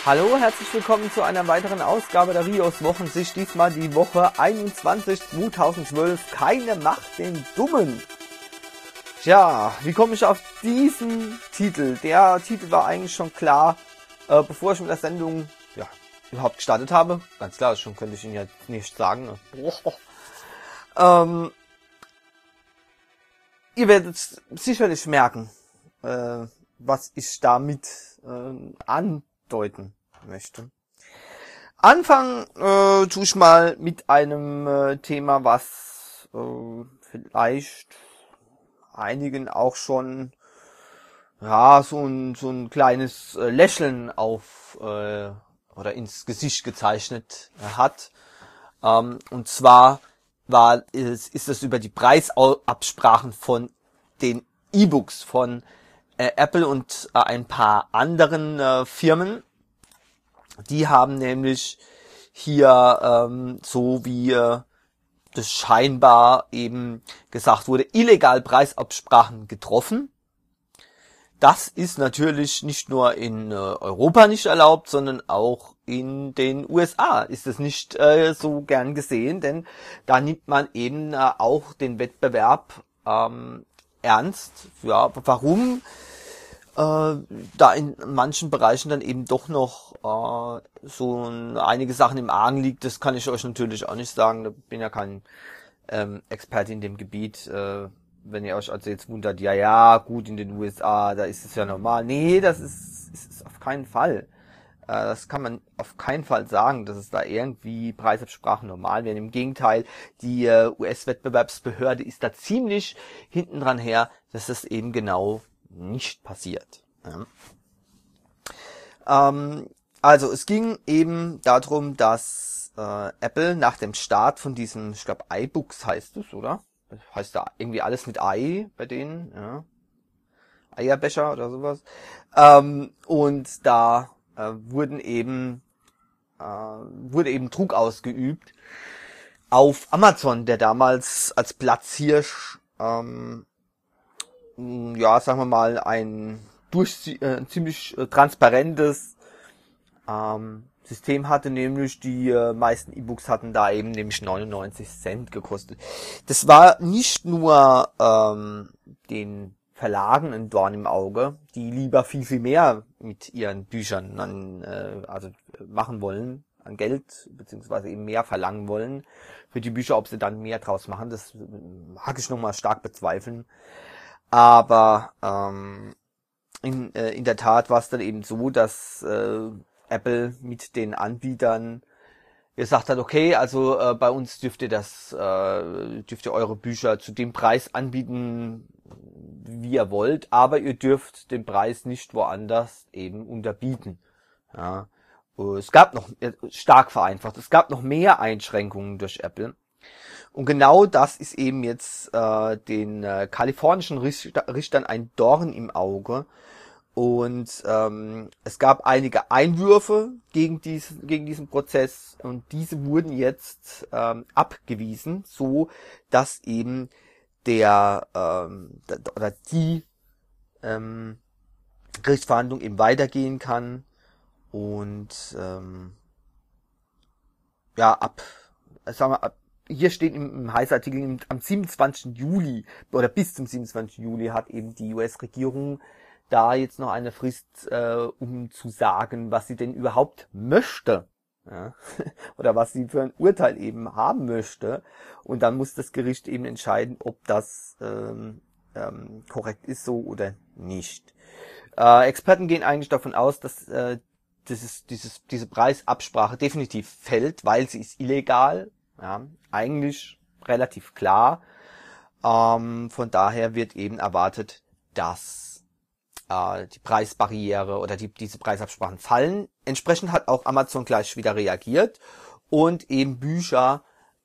Hallo, herzlich willkommen zu einer weiteren Ausgabe der Rios Wochensicht. Diesmal die Woche 21 2012. Keine Macht den Dummen. Tja, wie komme ich auf diesen Titel? Der Titel war eigentlich schon klar, bevor ich mit der Sendung überhaupt gestartet habe. Ganz klar, schon könnte ich Ihnen ja nicht sagen. Ihr werdet sicherlich merken, was ich damit andeuten möchte. Anfangen tue ich mal mit einem Thema, was vielleicht einigen auch schon so ein kleines Lächeln auf oder ins Gesicht gezeichnet hat. Und zwar ist es über die Preisabsprachen von den E-Books von Apple und ein paar anderen Firmen. Die haben nämlich hier, so wie das scheinbar eben gesagt wurde, illegal Preisabsprachen getroffen. Das ist natürlich nicht nur in Europa nicht erlaubt, sondern auch in den USA ist es nicht so gern gesehen, denn da nimmt man eben auch den Wettbewerb ernst. Ja, warum da in manchen Bereichen dann eben doch noch einige Sachen im Argen liegt, das kann ich euch natürlich auch nicht sagen. Da bin ja kein Experte in dem Gebiet. Wenn ihr euch also jetzt wundert, gut, in den USA, da ist es ja normal. Nee, das ist auf keinen Fall. Das kann man auf keinen Fall sagen, dass es da irgendwie Preisabsprachen normal wären. Im Gegenteil, die US-Wettbewerbsbehörde ist da ziemlich hinten dran her, dass das eben genau nicht passiert. Also es ging eben darum, dass Apple nach dem Start von diesem, ich glaube iBooks heißt es, oder? Heißt da irgendwie alles mit Ei bei denen, ja. Eierbecher oder sowas. Und da wurde eben Druck ausgeübt auf Amazon, der damals als Platzhirsch sagen wir mal, ein ziemlich transparentes System hatte, nämlich die meisten E-Books hatten da eben nämlich 99 Cent gekostet. Das war nicht nur den Verlagen ein Dorn im Auge, die lieber viel, viel mehr mit ihren Büchern machen wollen, an Geld, beziehungsweise eben mehr verlangen wollen für die Bücher. Ob sie dann mehr draus machen, das mag ich nochmal stark bezweifeln. Aber in der Tat war es dann eben so, dass Apple mit den Anbietern gesagt hat, okay, also bei uns dürft ihr eure Bücher zu dem Preis anbieten, wie ihr wollt, aber ihr dürft den Preis nicht woanders eben unterbieten. Ja. Es gab noch, stark vereinfacht, es gab noch mehr Einschränkungen durch Apple. Und genau das ist eben jetzt den kalifornischen Richtern ein Dorn im Auge. Und es gab einige Einwürfe gegen diesen Prozess und diese wurden jetzt abgewiesen, so dass eben die Gerichtsverhandlung eben weitergehen kann und hier steht im Heißartikel, am 27. Juli oder bis zum 27. Juli hat eben die US-Regierung da jetzt noch eine Frist, um zu sagen, was sie denn überhaupt möchte. Ja? Oder was sie für ein Urteil eben haben möchte. Und dann muss das Gericht eben entscheiden, ob das korrekt ist so oder nicht. Experten gehen eigentlich davon aus, dass diese Preisabsprache definitiv fällt, weil sie ist illegal. Ja, eigentlich relativ klar. Von daher wird eben erwartet, dass die Preisbarriere oder diese Preisabsprachen fallen. Entsprechend hat auch Amazon gleich wieder reagiert und eben Bücher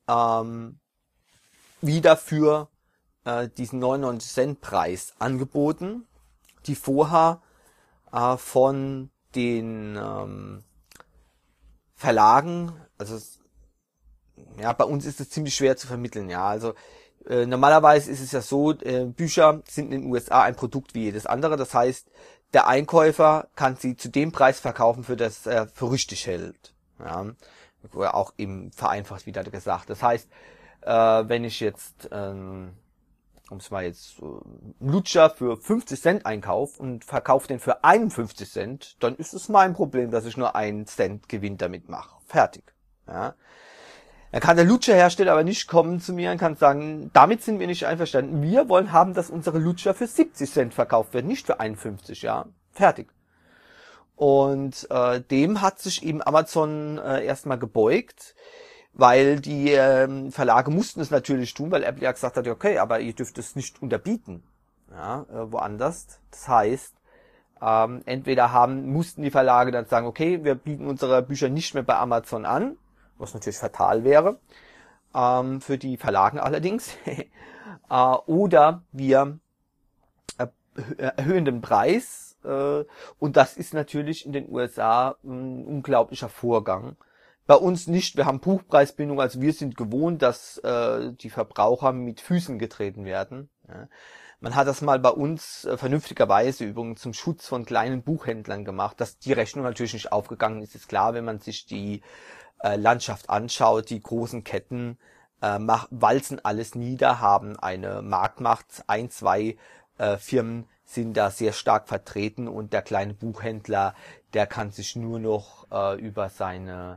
wieder für diesen 99 Cent Preis angeboten, die vorher von den Verlagen, also bei uns ist es ziemlich schwer zu vermitteln, also normalerweise ist es ja so, Bücher sind in den USA ein Produkt wie jedes andere, das heißt, der Einkäufer kann sie zu dem Preis verkaufen, für das er für richtig hält. Ja, oder auch eben vereinfacht wieder gesagt. Das heißt, wenn ich jetzt, um es mal jetzt einen Lutscher für 50 Cent einkaufe und verkaufe den für 51 Cent, dann ist es mein Problem, dass ich nur 1 Cent Gewinn damit mache. Fertig. Ja. Dann kann der Lutscherhersteller aber nicht kommen zu mir und kann sagen, damit sind wir nicht einverstanden. Wir wollen haben, dass unsere Lutscher für 70 Cent verkauft werden, nicht für 51, ja. Fertig. Und dem hat sich eben Amazon erstmal gebeugt, weil die Verlage mussten es natürlich tun, weil Apple ja gesagt hat, okay, aber ihr dürft es nicht unterbieten, ja, woanders. Das heißt, entweder mussten die Verlage dann sagen, okay, wir bieten unsere Bücher nicht mehr bei Amazon an, was natürlich fatal wäre, für die Verlagen allerdings, oder wir erhöhen den Preis, und das ist natürlich in den USA ein unglaublicher Vorgang. Bei uns nicht, wir haben Buchpreisbindung, also wir sind gewohnt, dass die Verbraucher mit Füßen getreten werden. Ja. Man hat das mal bei uns vernünftigerweise übrigens zum Schutz von kleinen Buchhändlern gemacht, dass die Rechnung natürlich nicht aufgegangen ist. Ist klar, wenn man sich die Landschaft anschaut, die großen Ketten walzen alles nieder, haben eine Marktmacht, 1, 2 Firmen sind da sehr stark vertreten und der kleine Buchhändler, der kann sich nur noch über seine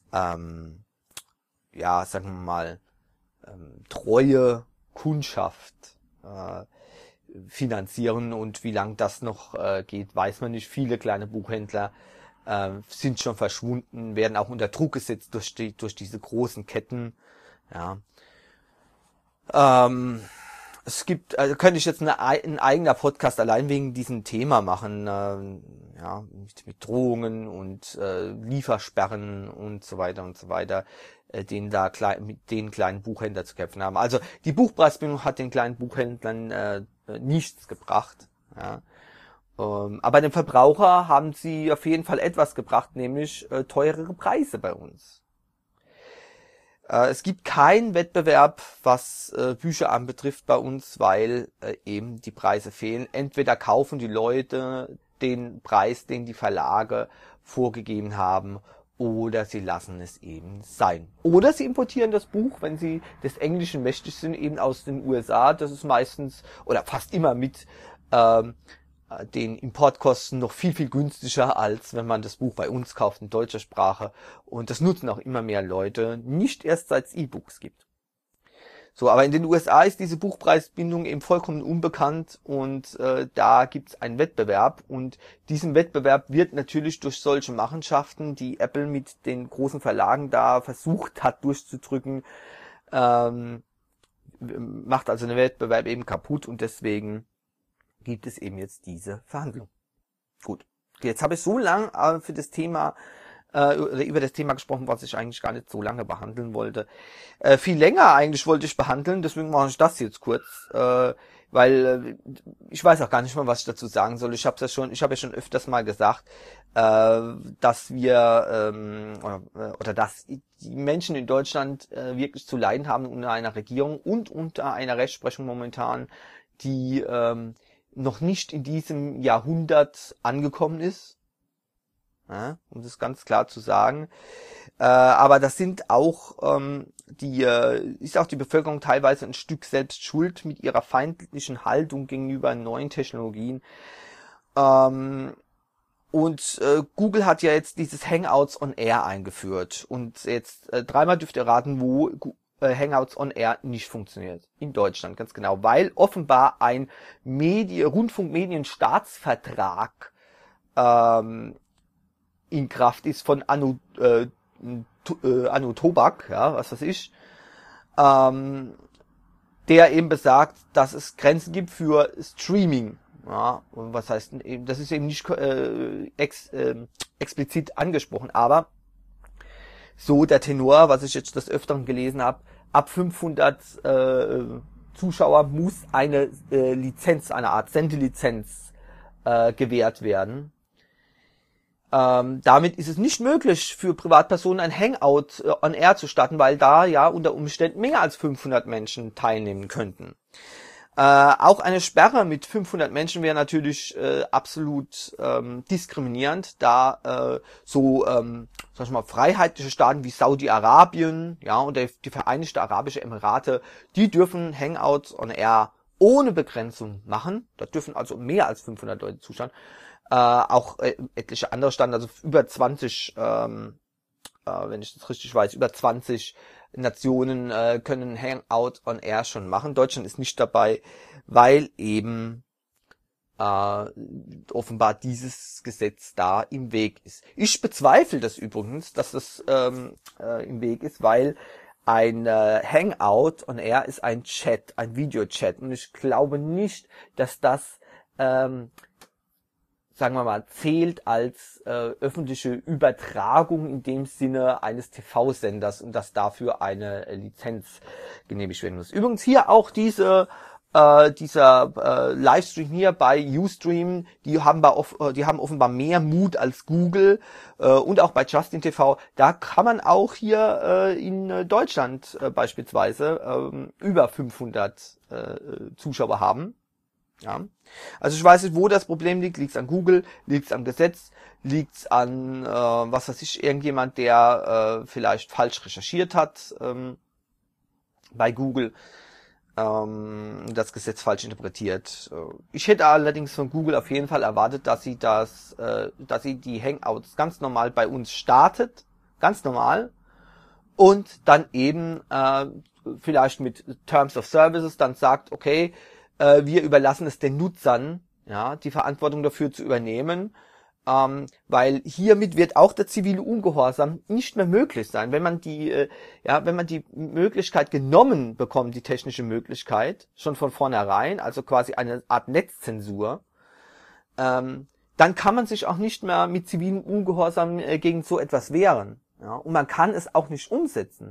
ja, sagen wir mal, treue Kundschaft finanzieren, und wie lang das noch geht, weiß man nicht. Viele kleine Buchhändler sind schon verschwunden, werden auch unter Druck gesetzt durch diese großen Ketten. Ja. Es gibt, also könnte ich jetzt ein eigener Podcast allein wegen diesem Thema machen, ja, mit Drohungen und Liefersperren und so weiter, mit den kleinen Buchhändlern zu kämpfen haben. Also die Buchpreisbindung hat den kleinen Buchhändlern nichts gebracht. Ja. Aber den Verbraucher haben sie auf jeden Fall etwas gebracht, nämlich teurere Preise bei uns. Es gibt keinen Wettbewerb, was Bücher anbetrifft bei uns, weil eben die Preise fehlen. Entweder kaufen die Leute den Preis, den die Verlage vorgegeben haben, oder sie lassen es eben sein. Oder sie importieren das Buch, wenn sie des Englischen mächtig sind, eben aus den USA. Das ist meistens oder fast immer mit den Importkosten noch viel, viel günstiger, als wenn man das Buch bei uns kauft in deutscher Sprache. Und das nutzen auch immer mehr Leute, nicht erst seit es E-Books gibt. So, aber in den USA ist diese Buchpreisbindung eben vollkommen unbekannt, und da gibt es einen Wettbewerb, und diesen Wettbewerb wird natürlich durch solche Machenschaften, die Apple mit den großen Verlagen da versucht hat durchzudrücken, macht also den Wettbewerb eben kaputt, und deswegen gibt es eben jetzt diese Verhandlung. Gut, jetzt habe ich so lang für das Thema oder über das Thema gesprochen, was ich eigentlich gar nicht so lange behandeln wollte. Viel länger eigentlich wollte ich behandeln, deswegen mache ich das jetzt kurz, weil ich weiß auch gar nicht mehr, was ich dazu sagen soll. Ich habe ja schon öfters mal gesagt, dass wir oder dass die Menschen in Deutschland wirklich zu leiden haben unter einer Regierung und unter einer Rechtsprechung momentan, die noch nicht in diesem Jahrhundert angekommen ist, ja, um das ganz klar zu sagen. Aber das sind auch ist auch die Bevölkerung teilweise ein Stück selbst schuld mit ihrer feindlichen Haltung gegenüber neuen Technologien. Und Google hat ja jetzt dieses Hangouts on Air eingeführt, und jetzt dreimal dürft ihr raten, wo Hangouts on Air nicht funktioniert. In Deutschland, ganz genau. Weil offenbar ein Rundfunkmedienstaatsvertrag in Kraft ist von Anno Tobak, ja, was weiß ich, der eben besagt, dass es Grenzen gibt für Streaming. Ja, und was heißt eben, das ist eben nicht explizit angesprochen, aber so der Tenor, was ich jetzt des Öfteren gelesen habe, ab 500 Zuschauer muss eine Lizenz, eine Art Sendelizenz gewährt werden. Damit ist es nicht möglich für Privatpersonen ein Hangout on Air zu starten, weil da ja unter Umständen mehr als 500 Menschen teilnehmen könnten. Auch eine Sperre mit 500 Menschen wäre natürlich absolut diskriminierend, da sag ich mal, freiheitliche Staaten wie Saudi-Arabien, ja, und die Vereinigten Arabischen Emirate, die dürfen Hangouts on Air ohne Begrenzung machen. Da dürfen also mehr als 500 Leute zuschauen. Auch etliche andere Staaten, also über 20, wenn ich das richtig weiß, über 20 Nationen können Hangout on Air schon machen. Deutschland ist nicht dabei, weil eben offenbar dieses Gesetz da im Weg ist. Ich bezweifle das übrigens, dass das im Weg ist, weil ein Hangout on Air ist ein Chat, ein Videochat. Und ich glaube nicht, dass das sagen wir mal, zählt als öffentliche Übertragung in dem Sinne eines TV-Senders und dass dafür eine Lizenz genehmigt werden muss. Übrigens hier auch dieser Livestream hier bei Ustream, die haben offenbar mehr Mut als Google und auch bei Justin TV. Da kann man auch hier in Deutschland beispielsweise über 500 Zuschauer haben. Ja, also ich weiß nicht, wo das Problem liegt. Liegt es an Google? Liegt es am Gesetz? Liegt es an, was weiß ich, irgendjemand, der vielleicht falsch recherchiert hat bei Google, das Gesetz falsch interpretiert. Ich hätte allerdings von Google auf jeden Fall erwartet, dass sie die Hangouts ganz normal bei uns startet, ganz normal, und dann eben vielleicht mit Terms of Services dann sagt, okay, wir überlassen es den Nutzern, ja, die Verantwortung dafür zu übernehmen, weil hiermit wird auch der zivile Ungehorsam nicht mehr möglich sein. Wenn man die Möglichkeit genommen bekommt, die technische Möglichkeit, schon von vornherein, also quasi eine Art Netzzensur, dann kann man sich auch nicht mehr mit zivilem Ungehorsam gegen so etwas wehren. Ja, und man kann es auch nicht umsetzen.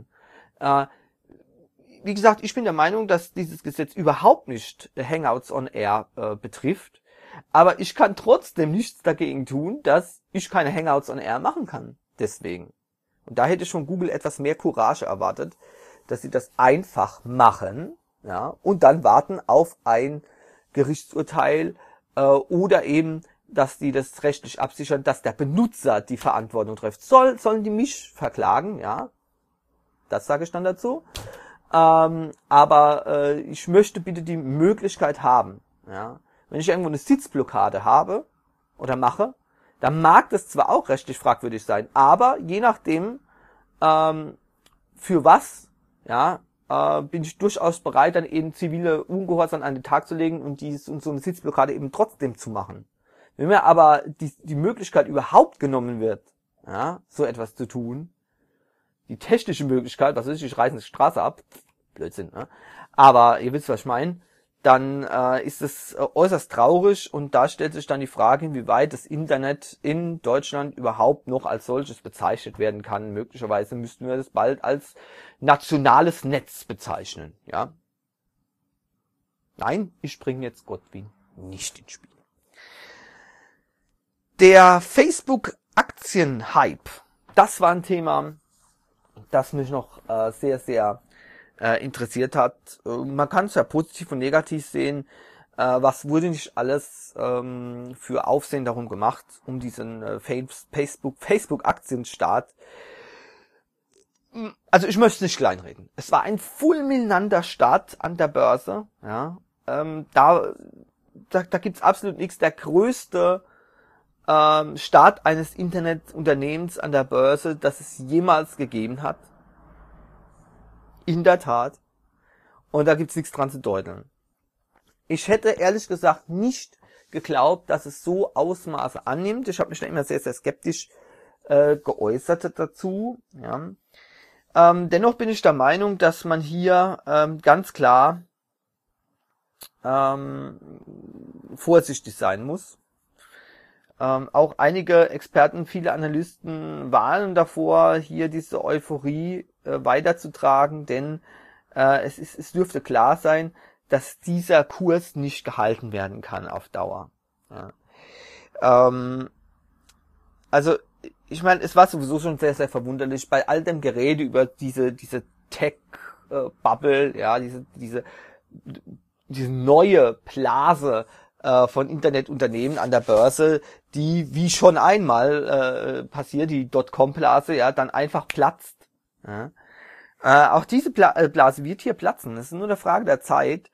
Wie gesagt, ich bin der Meinung, dass dieses Gesetz überhaupt nicht Hangouts on Air betrifft, aber ich kann trotzdem nichts dagegen tun, dass ich keine Hangouts on Air machen kann. Deswegen. Und da hätte ich von Google etwas mehr Courage erwartet, dass sie das einfach machen, ja, und dann warten auf ein Gerichtsurteil oder eben, dass die das rechtlich absichern, dass der Benutzer die Verantwortung trifft. Sollen die mich verklagen, ja? Das sage ich dann dazu. Aber ich möchte bitte die Möglichkeit haben, ja, wenn ich irgendwo eine Sitzblockade habe oder mache, dann mag das zwar auch rechtlich fragwürdig sein, aber je nachdem für was, ja, bin ich durchaus bereit, dann eben zivile Ungehorsam an den Tag zu legen und so eine Sitzblockade eben trotzdem zu machen. Wenn mir aber die Möglichkeit überhaupt genommen wird, ja, so etwas zu tun, die technische Möglichkeit, was weiß ich reiße eine Straße ab, Blödsinn, ne? Aber ihr wisst, was ich meine, dann ist es äußerst traurig und da stellt sich dann die Frage, inwieweit das Internet in Deutschland überhaupt noch als solches bezeichnet werden kann. Möglicherweise müssten wir das bald als nationales Netz bezeichnen, ja? Nein, ich bringe jetzt Godwin nicht ins Spiel. Der Facebook-Aktien-Hype, das war ein Thema, das mich noch sehr, sehr interessiert hat. Man kann es ja positiv und negativ sehen. Was wurde nicht alles für Aufsehen darum gemacht, um diesen Facebook-Aktienstart. Also ich möchte es nicht kleinreden. Es war ein fulminanter Start an der Börse. Ja, da gibt's absolut nichts. Der größte Start eines Internetunternehmens an der Börse, das es jemals gegeben hat. In der Tat. Und da gibt's nichts dran zu deuteln. Ich hätte ehrlich gesagt nicht geglaubt, dass es so Ausmaße annimmt. Ich habe mich da immer sehr, sehr skeptisch geäußert dazu. Ja. Dennoch bin ich der Meinung, dass man hier ganz klar vorsichtig sein muss. Auch einige Experten, viele Analysten warnen davor, hier diese Euphorie weiterzutragen, denn es dürfte klar sein, dass dieser Kurs nicht gehalten werden kann auf Dauer. Ja. Also ich meine, es war sowieso schon sehr, sehr verwunderlich bei all dem Gerede über diese Tech-Bubble, ja, diese diese neue Blase von Internetunternehmen an der Börse, die wie schon einmal passiert, die Dotcom-Blase, ja, dann einfach platzt. Ja. Auch diese Blase wird hier platzen. Es ist nur eine Frage der Zeit.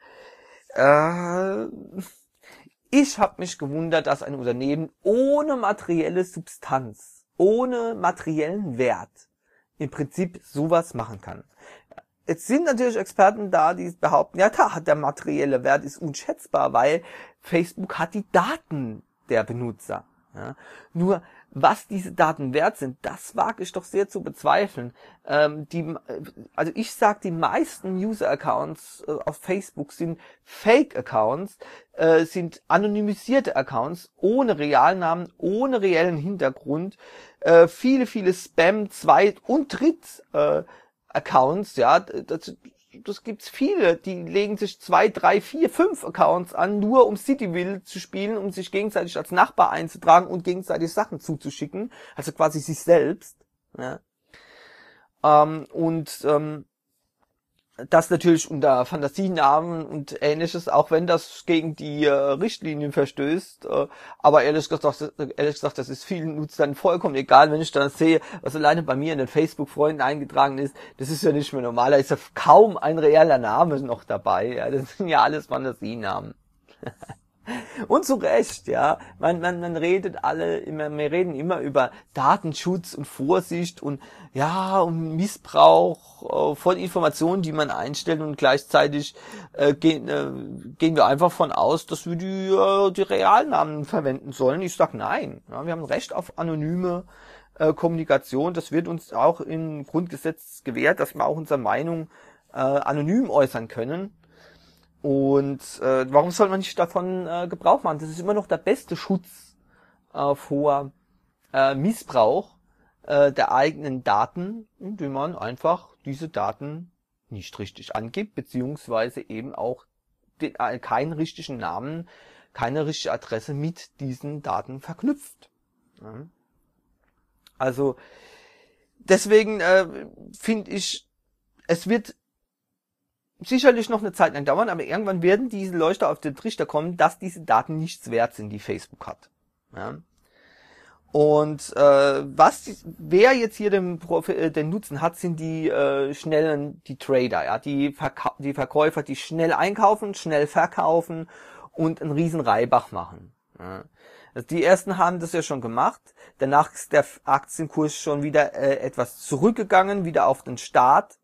Ich habe mich gewundert, dass ein Unternehmen ohne materielle Substanz, ohne materiellen Wert im Prinzip sowas machen kann. Jetzt sind natürlich Experten da, die behaupten, ja, der materielle Wert ist unschätzbar, weil Facebook hat die Daten der Benutzer. Ja. Nur, was diese Daten wert sind, das wage ich doch sehr zu bezweifeln. Also ich sag, die meisten User-Accounts auf Facebook sind Fake-Accounts, sind anonymisierte Accounts, ohne Realnamen, ohne reellen Hintergrund, viele Spam-, Zweit- und Dritt-Accounts, ja, das gibt's viele, die legen sich 2, 3, 4, 5 Accounts an, nur um Cityville zu spielen, um sich gegenseitig als Nachbar einzutragen und gegenseitig Sachen zuzuschicken, also quasi sich selbst. Ja. Das natürlich unter Fantasienamen und Ähnliches, auch wenn das gegen die Richtlinien verstößt. Aber ehrlich gesagt, das ist vielen Nutzern vollkommen egal, wenn ich dann sehe, was alleine bei mir in den Facebook-Freunden eingetragen ist. Das ist ja nicht mehr normal. Da ist ja kaum ein reeller Name noch dabei. Ja, das sind ja alles Fantasienamen. Und zu Recht, ja. Man wir reden immer über Datenschutz und Vorsicht und ja, um Missbrauch von Informationen, die man einstellt, und gleichzeitig gehen wir einfach von aus, dass wir die Realnamen verwenden sollen. Ich sag nein. Ja, wir haben ein Recht auf anonyme Kommunikation. Das wird uns auch im Grundgesetz gewährt, dass wir auch unsere Meinung anonym äußern können. Und warum soll man nicht davon Gebrauch machen? Das ist immer noch der beste Schutz vor Missbrauch der eigenen Daten, indem man einfach diese Daten nicht richtig angibt, beziehungsweise eben auch keinen richtigen Namen, keine richtige Adresse mit diesen Daten verknüpft. Ja. Also deswegen finde ich, es wird sicherlich noch eine Zeit lang dauern, aber irgendwann werden diese Leute auf den Trichter kommen, dass diese Daten nichts wert sind, die Facebook hat. Ja. Und wer jetzt hier den Nutzen hat, sind die die Trader, ja, die Verkäufer, die schnell einkaufen, schnell verkaufen und einen riesen Reibach machen. Ja. Also die ersten haben das ja schon gemacht. Danach ist der Aktienkurs schon wieder etwas zurückgegangen, wieder auf den Start.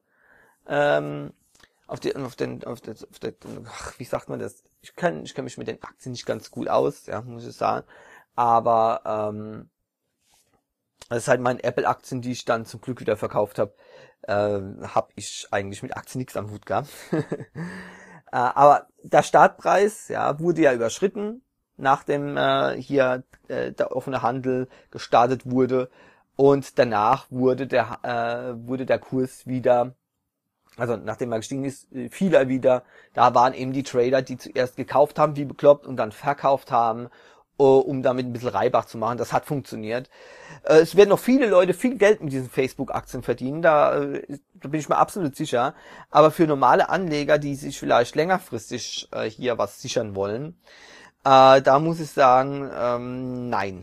Wie sagt man das? Ich kenn mich mit den Aktien nicht ganz gut aus, ja, muss ich sagen. Aber das ist halt meine Apple-Aktien, die ich dann zum Glück wieder verkauft habe, habe ich eigentlich mit Aktien nichts am Hut gehabt. Aber der Startpreis, ja, wurde ja überschritten, nachdem hier der offene Handel gestartet wurde, und danach wurde der Kurs wieder, also nachdem er gestiegen ist, fiel er wieder. Da waren eben die Trader, die zuerst gekauft haben wie bekloppt und dann verkauft haben, um damit ein bisschen Reibach zu machen. Das hat funktioniert. Es werden noch viele Leute viel Geld mit diesen Facebook-Aktien verdienen, da bin ich mir absolut sicher. Aber für normale Anleger, die sich vielleicht längerfristig hier was sichern wollen, da muss ich sagen, nein.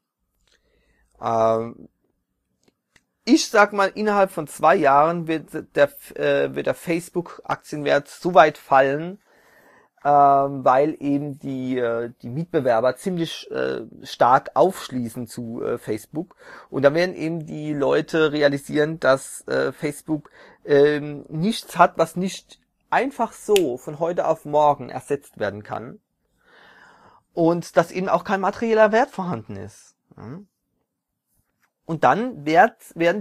Ich sag mal, innerhalb von 2 Jahren wird der Facebook-Aktienwert so weit fallen, weil eben die Mitbewerber ziemlich stark aufschließen zu Facebook. Und da werden eben die Leute realisieren, dass Facebook nichts hat, was nicht einfach so von heute auf morgen ersetzt werden kann. Und dass eben auch kein materieller Wert vorhanden ist. Ja. Und dann werden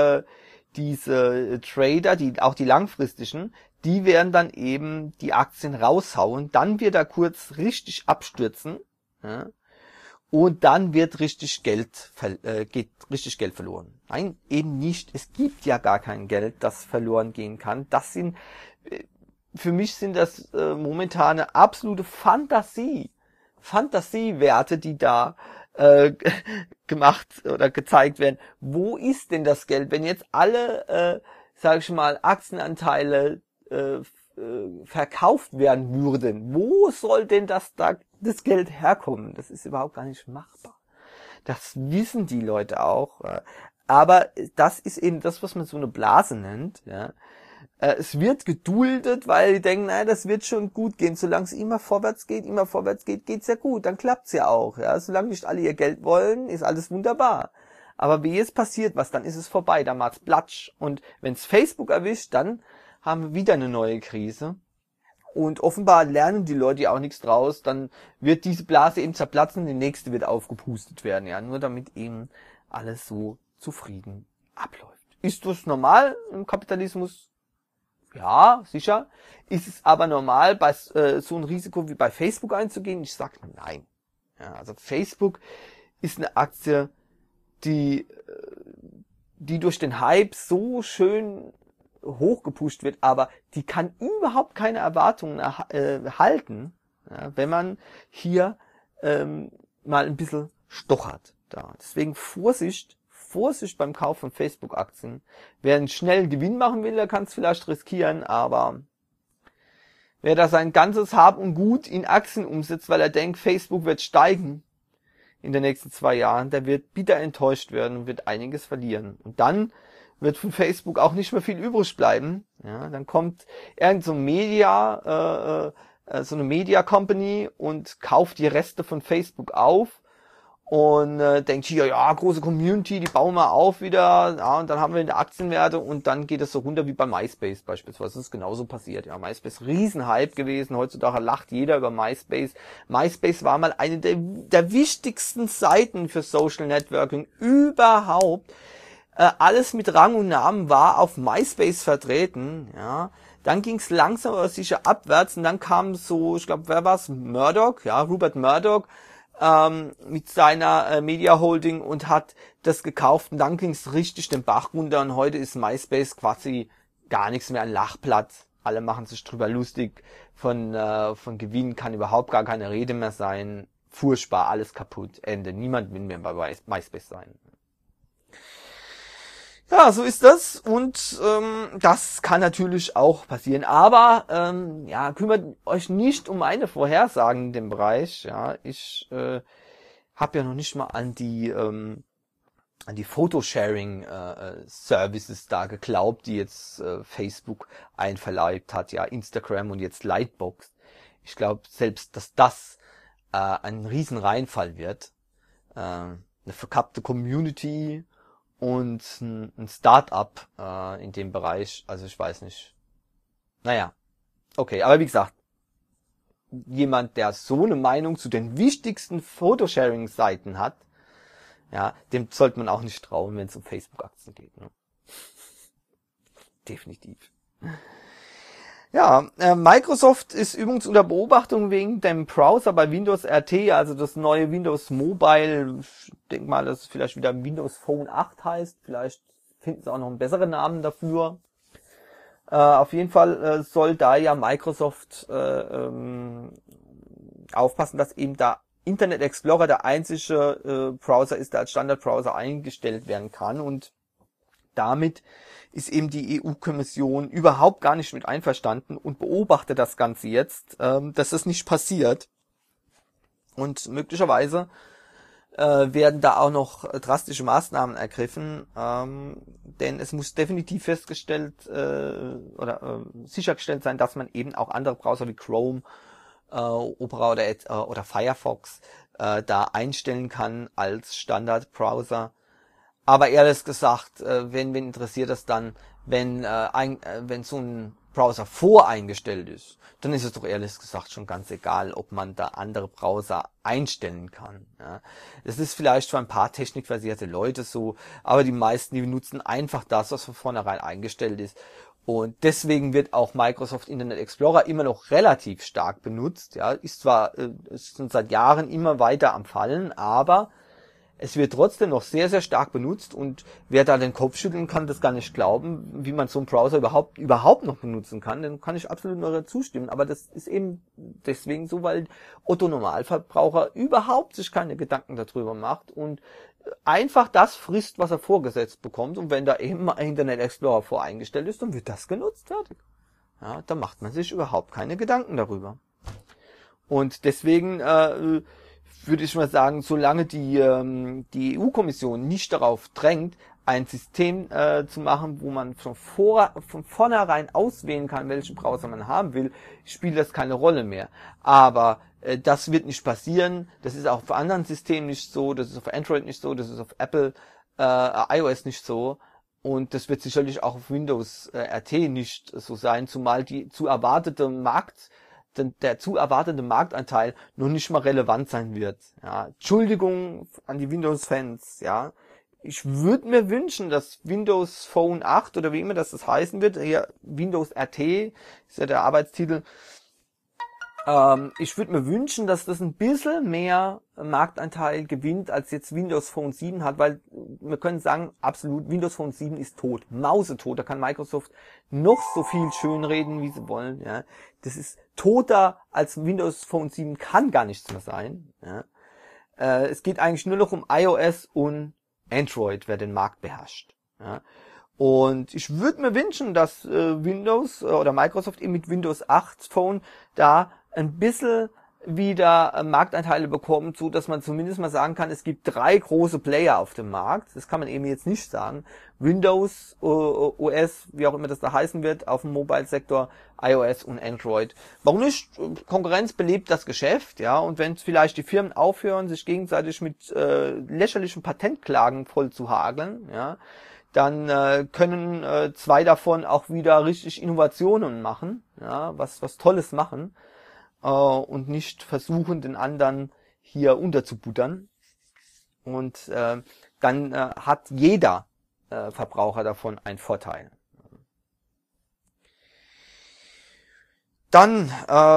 diese Trader, auch die langfristigen, die werden dann eben die Aktien raushauen. Dann wird der Kurs richtig abstürzen, ja, und dann wird geht richtig Geld verloren. Nein, eben nicht. Es gibt ja gar kein Geld, das verloren gehen kann. Für mich sind das momentan eine absolute Fantasiewerte, die da gemacht oder gezeigt werden. Wo ist denn das Geld, wenn jetzt alle, sage ich mal, Aktienanteile verkauft werden würden, wo soll denn das Geld herkommen? Das ist überhaupt gar nicht machbar. Das wissen die Leute auch. Aber das ist eben das, was man so eine Blase nennt. Ja. Es wird geduldet, weil die denken, naja, das wird schon gut gehen. Solange es immer vorwärts geht, geht's ja gut. Dann klappt's ja auch. Ja. Solange nicht alle ihr Geld wollen, ist alles wunderbar. Aber wie jetzt passiert was, dann ist es vorbei. Dann macht's Platsch. Und wenn's Facebook erwischt, dann haben wir wieder eine neue Krise. Und offenbar lernen die Leute auch nichts draus. Dann wird diese Blase eben zerplatzen und die nächste wird aufgepustet werden. Ja, nur damit eben alles so zufrieden abläuft. Ist das normal im Kapitalismus? Ja, sicher. Ist es aber normal, bei so ein Risiko wie bei Facebook einzugehen? Ich sage nein. Ja, also Facebook ist eine Aktie, die durch den Hype so schön hochgepusht wird, aber die kann überhaupt keine Erwartungen halten, ja, wenn man hier mal ein bisschen stochert. Da. Deswegen Vorsicht beim Kauf von Facebook-Aktien. Wer einen schnellen Gewinn machen will, der kann es vielleicht riskieren, aber wer da sein ganzes Hab und Gut in Aktien umsetzt, weil er denkt, Facebook wird steigen in den nächsten 2 Jahren, der wird bitter enttäuscht werden und wird einiges verlieren. Und dann wird von Facebook auch nicht mehr viel übrig bleiben. Ja, dann kommt irgend so ein so eine Media Company und kauft die Reste von Facebook auf und denkt hier, ja, große Community, die bauen wir auf wieder, ja, und dann haben wir eine Aktienwerte und dann geht es so runter wie bei MySpace beispielsweise. Das ist genauso passiert. Ja, MySpace Riesenhype gewesen. Heutzutage lacht jeder über MySpace. MySpace war mal eine der wichtigsten Seiten für Social Networking überhaupt. Alles mit Rang und Namen war auf MySpace vertreten, ja. Dann ging es langsam aber sicher abwärts und dann kam so, ich glaube, wer war's? Murdoch, ja, Rupert Murdoch, mit seiner Media Holding und hat das gekauft und dann ging es richtig den Bach runter und heute ist MySpace quasi gar nichts mehr, ein Lachplatz. Alle machen sich drüber lustig, von Gewinn kann überhaupt gar keine Rede mehr sein. Furchtbar, alles kaputt, Ende. Niemand will mehr bei MySpace sein. Ja, so ist das und das kann natürlich auch passieren. Aber ja, kümmert euch nicht um meine Vorhersagen in dem Bereich. Ja, ich habe ja noch nicht mal an die Photosharing-Services da geglaubt, die jetzt Facebook einverleibt hat, ja, Instagram und jetzt Lightbox. Ich glaube selbst, dass das ein Riesenreinfall wird. Eine verkappte Community und ein Start-up in dem Bereich, also ich weiß nicht. Naja, okay, aber wie gesagt, jemand, der so eine Meinung zu den wichtigsten Photosharing-Seiten hat, ja, dem sollte man auch nicht trauen, wenn es um Facebook-Aktien geht. Ne? Definitiv. Ja, Microsoft ist übrigens unter Beobachtung wegen dem Browser bei Windows RT, also das neue Windows Mobile. Ich denke mal, dass es vielleicht wieder Windows Phone 8 heißt. Vielleicht finden sie auch noch einen besseren Namen dafür. Auf jeden Fall soll da ja Microsoft aufpassen, dass eben da Internet Explorer der einzige Browser ist, der als Standardbrowser eingestellt werden kann. Und damit ist eben die EU-Kommission überhaupt gar nicht mit einverstanden und beobachtet das Ganze jetzt, dass das nicht passiert. Und möglicherweise werden da auch noch drastische Maßnahmen ergriffen, denn es muss definitiv festgestellt oder sichergestellt sein, dass man eben auch andere Browser wie Chrome, Opera oder Firefox da einstellen kann als Standardbrowser. Aber ehrlich gesagt, wen interessiert das dann, wenn so ein Browser voreingestellt ist, dann ist es doch ehrlich gesagt schon ganz egal, ob man da andere Browser einstellen kann. Ja. Das ist vielleicht für ein paar technikversierte Leute so, aber die meisten, die benutzen einfach das, was von vornherein eingestellt ist. Und deswegen wird auch Microsoft Internet Explorer immer noch relativ stark benutzt. Ja, ist zwar seit Jahren immer weiter am Fallen, aber es wird trotzdem noch sehr, sehr stark benutzt und wer da den Kopf schütteln kann, das gar nicht glauben, wie man so einen Browser überhaupt noch benutzen kann, dann kann ich absolut nur zustimmen. Aber das ist eben deswegen so, weil Otto Normalverbraucher überhaupt sich keine Gedanken darüber macht und einfach das frisst, was er vorgesetzt bekommt. Und wenn da eben ein Internet Explorer voreingestellt ist, dann wird das genutzt, fertig. Ja, da macht man sich überhaupt keine Gedanken darüber. Und deswegen würde ich mal sagen, solange die EU-Kommission nicht darauf drängt, ein System zu machen, wo man von vornherein auswählen kann, welchen Browser man haben will, spielt das keine Rolle mehr. Aber das wird nicht passieren. Das ist auch auf anderen Systemen nicht so. Das ist auf Android nicht so. Das ist auf Apple iOS nicht so. Und das wird sicherlich auch auf Windows RT nicht so sein, zumal der zu erwartete Marktanteil noch nicht mal relevant sein wird. Ja, Entschuldigung an die Windows-Fans, ja. Ich würde mir wünschen, dass Windows Phone 8 oder wie immer das heißen wird, hier Windows RT ist ja der Arbeitstitel. Ich würde mir wünschen, dass das ein bisschen mehr Marktanteil gewinnt, als jetzt Windows Phone 7 hat, weil wir können sagen, absolut, Windows Phone 7 ist tot, mausetot. Da kann Microsoft noch so viel schönreden, wie sie wollen. Ja. Das ist toter als Windows Phone 7, kann gar nichts mehr sein. Ja. Es geht eigentlich nur noch um iOS und Android, wer den Markt beherrscht. Ja. Und ich würde mir wünschen, dass Windows oder Microsoft eben mit Windows 8 Phone da ein bisschen wieder Marktanteile bekommt, so dass man zumindest mal sagen kann, es gibt 3 große Player auf dem Markt. Das kann man eben jetzt nicht sagen. Windows, OS, wie auch immer das da heißen wird, auf dem Mobile-Sektor, iOS und Android. Warum nicht? Konkurrenz belebt das Geschäft, ja. Und wenn vielleicht die Firmen aufhören, sich gegenseitig mit lächerlichen Patentklagen voll zu hageln, ja, dann können 2 davon auch wieder richtig Innovationen machen, ja, was Tolles machen. Und nicht versuchen, den anderen hier unterzubuttern. Und dann hat jeder Verbraucher davon einen Vorteil. Dann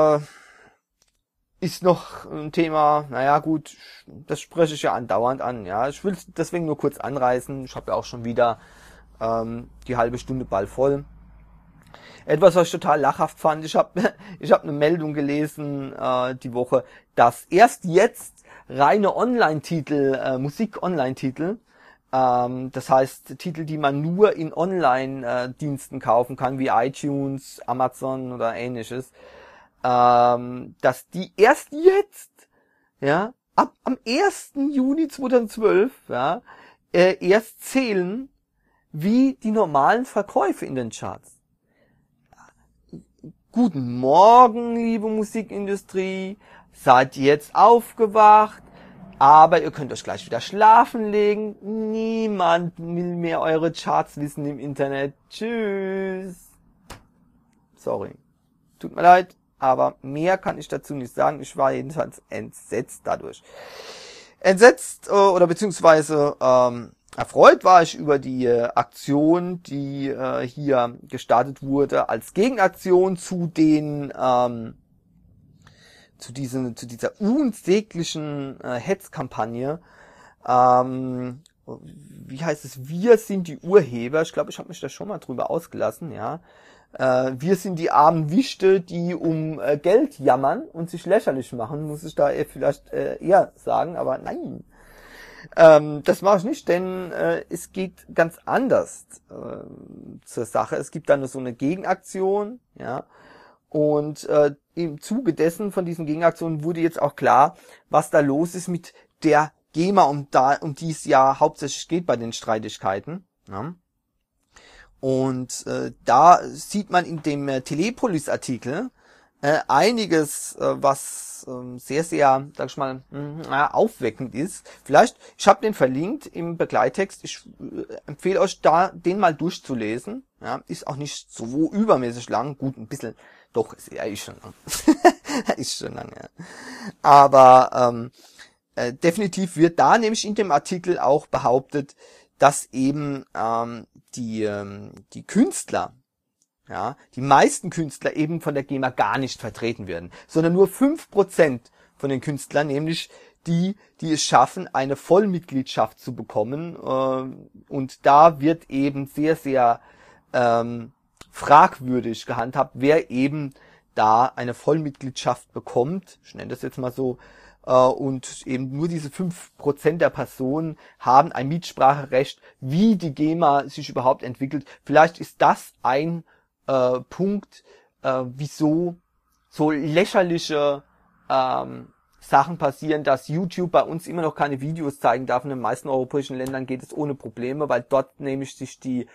ist noch ein Thema, naja gut, das spreche ich ja andauernd an. Ja, ich will es deswegen nur kurz anreißen. Ich habe ja auch schon wieder die halbe Stunde bald voll. Etwas, was ich total lachhaft fand, ich hab eine Meldung gelesen die Woche, dass erst jetzt reine Online-Titel, Musik-Online-Titel, das heißt Titel, die man nur in Online-Diensten kaufen kann, wie iTunes, Amazon oder ähnliches, dass die erst jetzt, ja, am 1. Juni 2012, ja, erst zählen wie die normalen Verkäufe in den Charts. Guten Morgen, liebe Musikindustrie, seid ihr jetzt aufgewacht, aber ihr könnt euch gleich wieder schlafen legen. Niemand will mehr eure Charts wissen im Internet. Tschüss. Sorry. Tut mir leid, aber mehr kann ich dazu nicht sagen. Ich war jedenfalls entsetzt dadurch. Entsetzt oder beziehungsweise erfreut war ich über die Aktion, die hier gestartet wurde als Gegenaktion zu den zu dieser unsäglichen Hetzkampagne. Wie heißt es? Wir sind die Urheber. Ich glaube, ich habe mich da schon mal drüber ausgelassen, ja. Wir sind die armen Wichte, die um Geld jammern und sich lächerlich machen, muss ich da vielleicht eher sagen, aber nein. Das mache ich nicht, denn es geht ganz anders zur Sache. Es gibt dann so eine Gegenaktion, ja, und im Zuge dessen von diesen Gegenaktionen wurde jetzt auch klar, was da los ist mit der GEMA, um die es ja hauptsächlich geht bei den Streitigkeiten. Ja. Und da sieht man in dem Telepolis-Artikel einiges, was sehr, sehr, sag ich mal, aufweckend ist. Vielleicht, ich habe den verlinkt im Begleittext. Ich empfehle euch da, den mal durchzulesen. Ja, ist auch nicht so übermäßig lang. Gut, ein bisschen, doch, ist schon lang. Ist schon lang, ja. Aber definitiv wird da nämlich in dem Artikel auch behauptet, dass eben die Künstler, ja, die meisten Künstler eben von der GEMA gar nicht vertreten werden, sondern nur 5% von den Künstlern, nämlich die es schaffen, eine Vollmitgliedschaft zu bekommen. Und da wird eben sehr, sehr fragwürdig gehandhabt, wer eben da eine Vollmitgliedschaft bekommt. Ich nenne das jetzt mal so. Und eben nur diese 5% der Personen haben ein Mitspracherecht, wie die GEMA sich überhaupt entwickelt. Vielleicht ist das ein Punkt, wieso so lächerliche Sachen passieren, dass YouTube bei uns immer noch keine Videos zeigen darf. In den meisten europäischen Ländern geht es ohne Probleme, weil dort nämlich sich die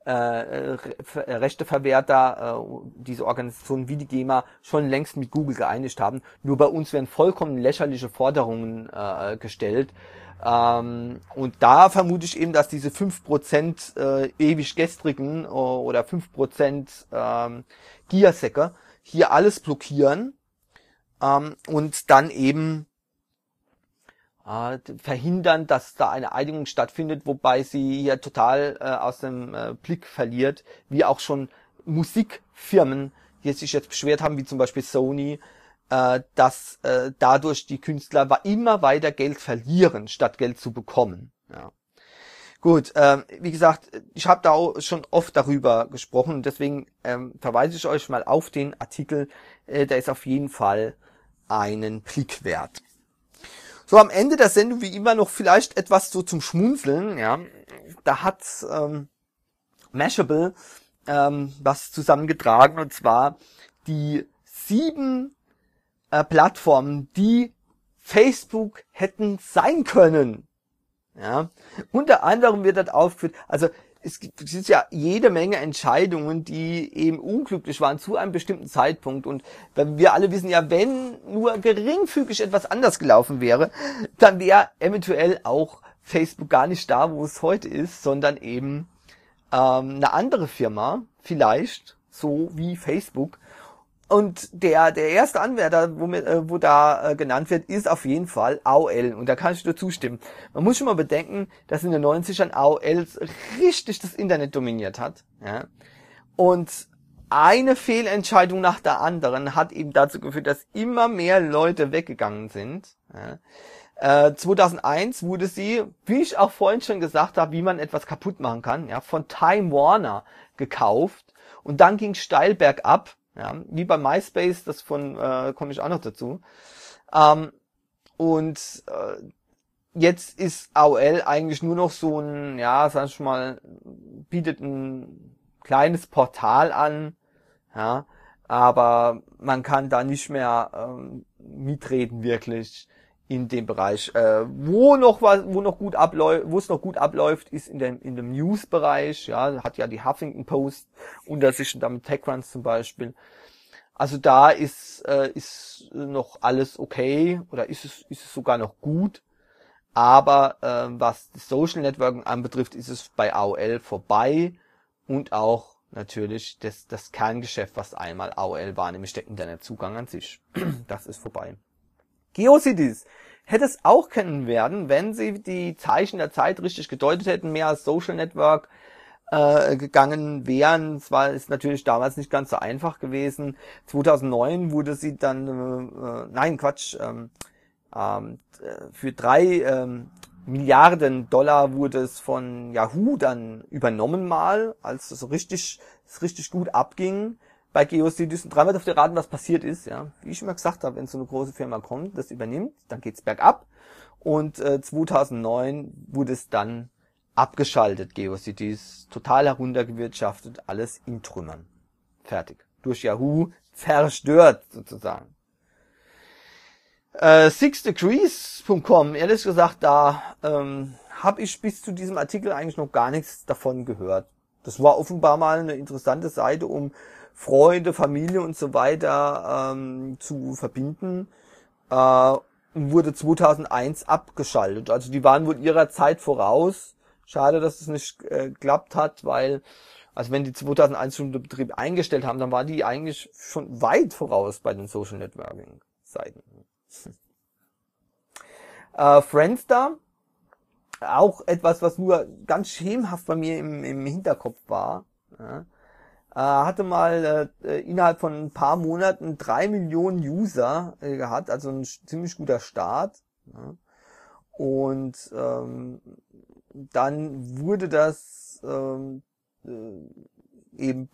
Rechteverwerter, diese Organisationen wie die GEMA, schon längst mit Google geeinigt haben. Nur bei uns werden vollkommen lächerliche Forderungen gestellt. Und da vermute ich eben, dass diese 5% ewig gestrigen oder 5% Giersäcke hier alles blockieren und dann eben verhindern, dass da eine Einigung stattfindet, wobei sie hier total aus dem Blick verliert, wie auch schon Musikfirmen, die sich jetzt beschwert haben, wie zum Beispiel Sony, dass dadurch die Künstler immer weiter Geld verlieren, statt Geld zu bekommen. Ja. Gut, wie gesagt, ich habe da auch schon oft darüber gesprochen und deswegen verweise ich euch mal auf den Artikel, der ist auf jeden Fall einen Blick wert. So, am Ende der Sendung wie immer noch vielleicht etwas so zum Schmunzeln. Ja, da hat Mashable was zusammengetragen, und zwar die 7 Plattformen, die Facebook hätten sein können. Ja, unter anderem wird das aufgeführt, also es gibt ja jede Menge Entscheidungen, die eben unglücklich waren zu einem bestimmten Zeitpunkt, und wir alle wissen ja, wenn nur geringfügig etwas anders gelaufen wäre, dann wäre eventuell auch Facebook gar nicht da, wo es heute ist, sondern eben eine andere Firma, vielleicht, so wie Facebook. Und der erste Anwärter, wo da genannt wird, ist auf jeden Fall AOL. Und da kann ich nur zustimmen. Man muss schon mal bedenken, dass in den 90ern AOL richtig das Internet dominiert hat. Ja. Und eine Fehlentscheidung nach der anderen hat eben dazu geführt, dass immer mehr Leute weggegangen sind. Ja. 2001 wurde sie, wie ich auch vorhin schon gesagt habe, wie man etwas kaputt machen kann, ja, von Time Warner gekauft. Und dann ging es steil bergab. Ja, wie bei MySpace, das komme ich auch noch dazu. Jetzt ist AOL eigentlich nur noch so ein, ja, sag ich mal, bietet ein kleines Portal an, ja, aber man kann da nicht mehr mitreden wirklich in dem Bereich. Wo es noch gut abläuft, ist in dem News-Bereich. Ja, hat ja die Huffington Post unter sich und damit TechCrunch zum Beispiel. Also da ist noch alles okay, oder ist es sogar noch gut. Aber was das Social Networking anbetrifft, ist es bei AOL vorbei, und auch natürlich das Kerngeschäft, was einmal AOL war, nämlich der Internetzugang an sich. Das ist vorbei. GeoCities hätte es auch kennen werden, wenn sie die Zeichen der Zeit richtig gedeutet hätten, mehr als Social Network gegangen wären. Zwar ist natürlich damals nicht ganz so einfach gewesen. 2009 wurde sie dann, für 3 Milliarden Dollar wurde es von Yahoo dann übernommen mal, als es richtig gut abging bei GeoCities. Und dreimal dürft ihr raten, was passiert ist. Ja, wie ich immer gesagt habe, wenn so eine große Firma kommt, das übernimmt, dann geht's bergab. Und 2009 wurde es dann abgeschaltet, GeoCities, total heruntergewirtschaftet, alles in Trümmern. Fertig. Durch Yahoo zerstört, sozusagen. 6degrees.com, ehrlich gesagt, da habe ich bis zu diesem Artikel eigentlich noch gar nichts davon gehört. Das war offenbar mal eine interessante Seite, um Freunde, Familie und so weiter zu verbinden. Wurde 2001 abgeschaltet. Also die waren wohl ihrer Zeit voraus. Schade, dass es nicht geklappt hat, weil, also wenn die 2001 schon den Betrieb eingestellt haben, dann waren die eigentlich schon weit voraus bei den Social Networking Seiten. Friendster, auch etwas, was nur ganz schemenhaft bei mir im Hinterkopf war. Ja. Hatte mal innerhalb von ein paar Monaten 3 Millionen User gehabt, also ein ziemlich guter Start. Ja. Und dann wurde das eben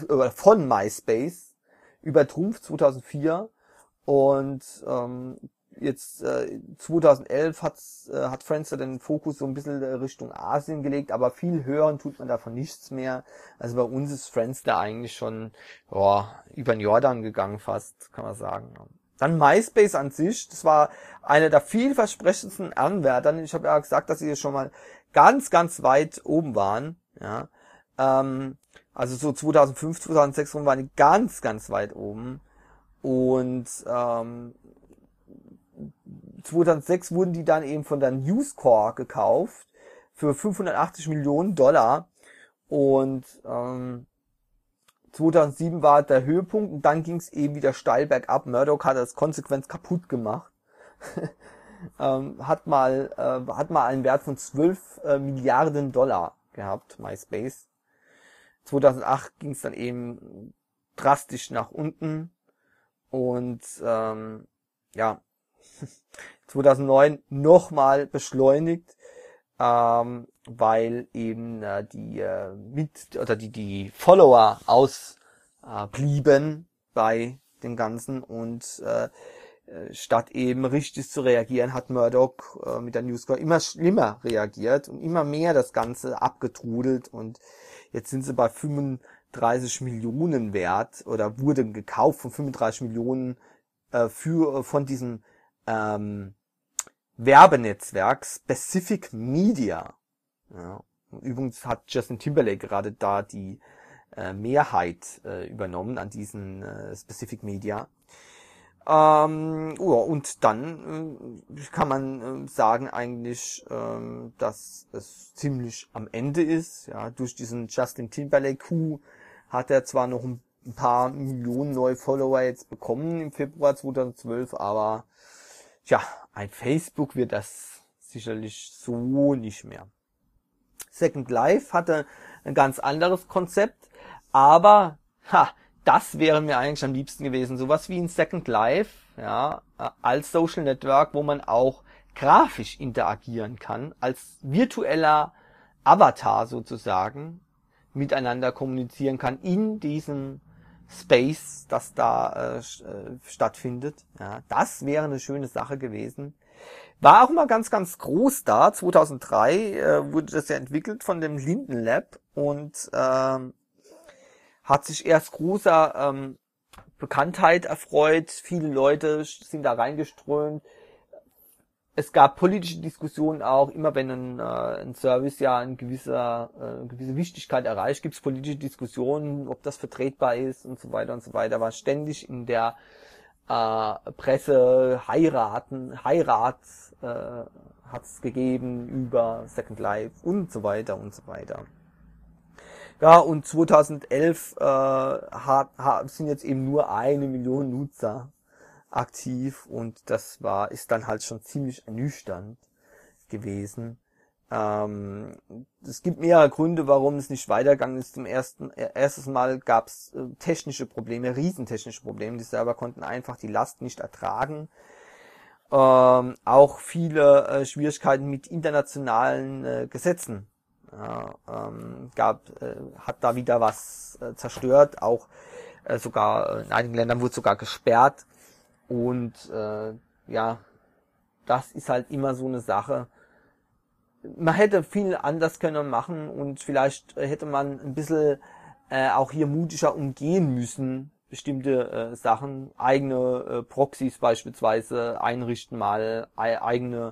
von MySpace übertrumpft 2004, und jetzt 2011 hat Friendster den Fokus so ein bisschen Richtung Asien gelegt, aber viel hören tut man davon nichts mehr. Also bei uns ist Friendster eigentlich schon über den Jordan gegangen fast, kann man sagen. Dann MySpace an sich, das war einer der vielversprechendsten Anwärter. Ich habe ja gesagt, dass sie schon mal ganz, ganz weit oben waren. Ja, also so 2005, 2006 waren die ganz, ganz weit oben. Und 2006 wurden die dann eben von der News Corp gekauft für $580 Millionen. Und 2007 war der Höhepunkt und dann ging es eben wieder steil bergab. Murdoch hat das konsequent kaputt gemacht. Hat mal einen Wert von 12 Milliarden Dollar gehabt, MySpace. 2008 ging es dann eben drastisch nach unten und 2009 nochmal beschleunigt, weil eben die Follower ausblieben bei dem Ganzen und statt eben richtig zu reagieren, hat Murdoch mit der News Corp immer schlimmer reagiert und immer mehr das Ganze abgetrudelt und jetzt sind sie bei 35 Millionen wert oder wurden gekauft von 35 Millionen von diesem Werbenetzwerk Specific Media. Ja. Übrigens hat Justin Timberlake gerade da die Mehrheit übernommen an diesen Specific Media. Und dann kann man sagen eigentlich, dass es ziemlich am Ende ist. Ja, durch diesen Justin Timberlake-Coup hat er zwar noch ein paar Millionen neue Follower jetzt bekommen im Februar 2012, aber tja, ein Facebook wird das sicherlich so nicht mehr. Second Life hatte ein ganz anderes Konzept, aber das wäre mir eigentlich am liebsten gewesen. Sowas wie ein Second Life, ja, als Social Network, wo man auch grafisch interagieren kann, als virtueller Avatar sozusagen miteinander kommunizieren kann in diesem Space, das da stattfindet. Ja, das wäre eine schöne Sache gewesen. War auch mal ganz, ganz groß da. 2003 wurde das ja entwickelt von dem Linden Lab und hat sich erst großer Bekanntheit erfreut. Viele Leute sind da reingeströmt. Es gab politische Diskussionen auch. Immer wenn ein Service ja eine gewisse Wichtigkeit erreicht, gibt es politische Diskussionen, ob das vertretbar ist und so weiter und so weiter. War ständig in der Presse Heirat hat es gegeben über Second Life und so weiter und so weiter. Ja, und 2011 sind jetzt eben nur 1 Million Nutzer aktiv und das ist dann halt schon ziemlich ernüchternd gewesen. Es gibt mehrere Gründe, warum es nicht weitergegangen ist. Erstes Mal gab es technische Probleme, riesentechnische Probleme. Die Server konnten einfach die Last nicht ertragen. Auch viele Schwierigkeiten mit internationalen Gesetzen. Hat da wieder was zerstört, auch sogar in einigen Ländern wurde sogar gesperrt und das ist halt immer so eine Sache. Man hätte viel anders können machen und vielleicht hätte man ein bisschen auch hier mutiger umgehen müssen, bestimmte Sachen, eigene Proxys beispielsweise einrichten, mal eigene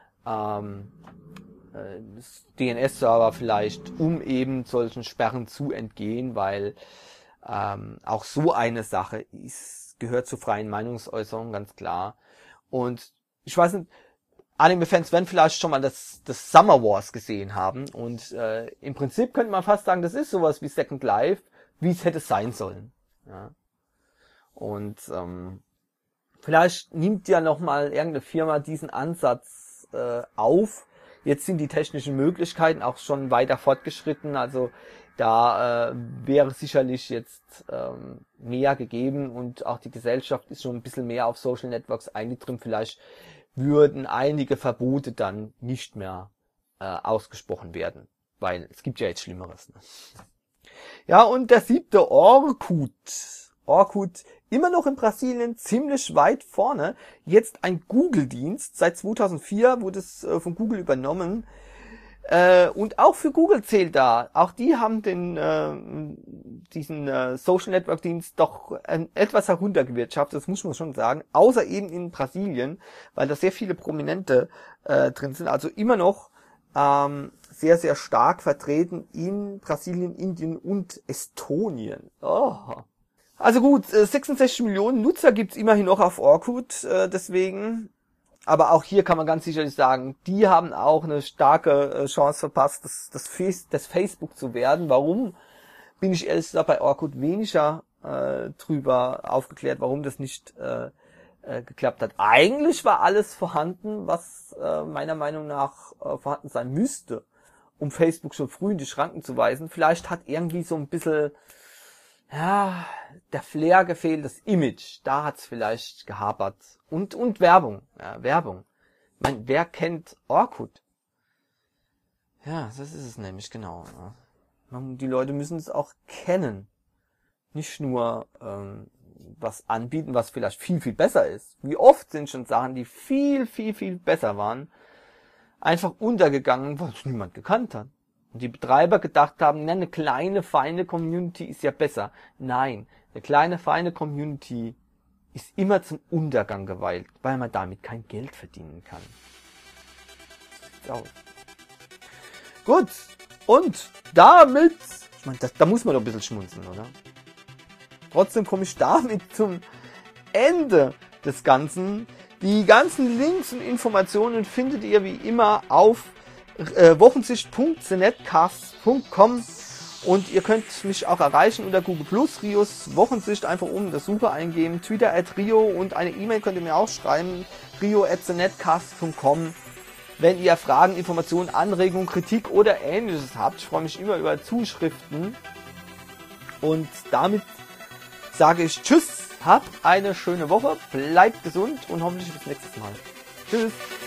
DNS-Server vielleicht, um eben solchen Sperren zu entgehen, weil auch so eine Sache gehört zur freien Meinungsäußerung, ganz klar. Und ich weiß nicht, Anime-Fans werden vielleicht schon mal das Summer Wars gesehen haben und im Prinzip könnte man fast sagen, das ist sowas wie Second Life, wie es hätte sein sollen. Ja. Und vielleicht nimmt ja nochmal irgendeine Firma diesen Ansatz auf. Jetzt sind die technischen Möglichkeiten auch schon weiter fortgeschritten, also da wäre sicherlich jetzt mehr gegeben und auch die Gesellschaft ist schon ein bisschen mehr auf Social Networks eingetrimmt. Vielleicht würden einige Verbote dann nicht mehr ausgesprochen werden, weil es gibt ja jetzt Schlimmeres. Ne? Ja, und der 7. Orkut. Orkut immer noch in Brasilien ziemlich weit vorne. Jetzt ein Google-Dienst. Seit 2004 wurde es von Google übernommen. Und auch für Google zählt da. Auch die haben diesen Social Network Dienst doch etwas heruntergewirtschaftet, das muss man schon sagen. Außer eben in Brasilien, weil da sehr viele Prominente drin sind. Also immer noch sehr, sehr stark vertreten in Brasilien, Indien und Estonien. Oh. Also gut, 66 Millionen Nutzer gibt's immerhin noch auf Orkut, deswegen. Aber auch hier kann man ganz sicherlich sagen, die haben auch eine starke Chance verpasst, das Facebook zu werden. Warum, bin ich ehrlich gesagt bei Orkut weniger drüber aufgeklärt, warum das nicht geklappt hat. Eigentlich war alles vorhanden, was meiner Meinung nach vorhanden sein müsste, um Facebook schon früh in die Schranken zu weisen. Vielleicht hat irgendwie so ein bisschen der Flair gefehlt, das Image, da hat's vielleicht gehapert. Und Werbung, Werbung. Ich meine, wer kennt Orkut? Ja, das ist es nämlich, genau. Die Leute müssen es auch kennen. Nicht nur was anbieten, was vielleicht viel, viel besser ist. Wie oft sind schon Sachen, die viel, viel, viel besser waren, einfach untergegangen, weil es niemand gekannt hat. Und die Betreiber gedacht haben, eine kleine, feine Community ist ja besser. Nein, eine kleine, feine Community ist immer zum Untergang geweiht, weil man damit kein Geld verdienen kann. So. Gut, und damit, ich meine, da muss man doch ein bisschen schmunzeln, oder? Trotzdem komme ich damit zum Ende des Ganzen. Die ganzen Links und Informationen findet ihr wie immer auf wochensicht.thenetcast.com und ihr könnt mich auch erreichen unter Google Plus, Rios Wochensicht, einfach oben in der Suche eingeben, Twitter @Rio und eine E-Mail könnt ihr mir auch schreiben, rio@thenetcast.com, wenn ihr Fragen, Informationen, Anregungen, Kritik oder Ähnliches habt. Ich freue mich immer über Zuschriften und damit sage ich Tschüss, habt eine schöne Woche, bleibt gesund und hoffentlich bis nächstes Mal. Tschüss.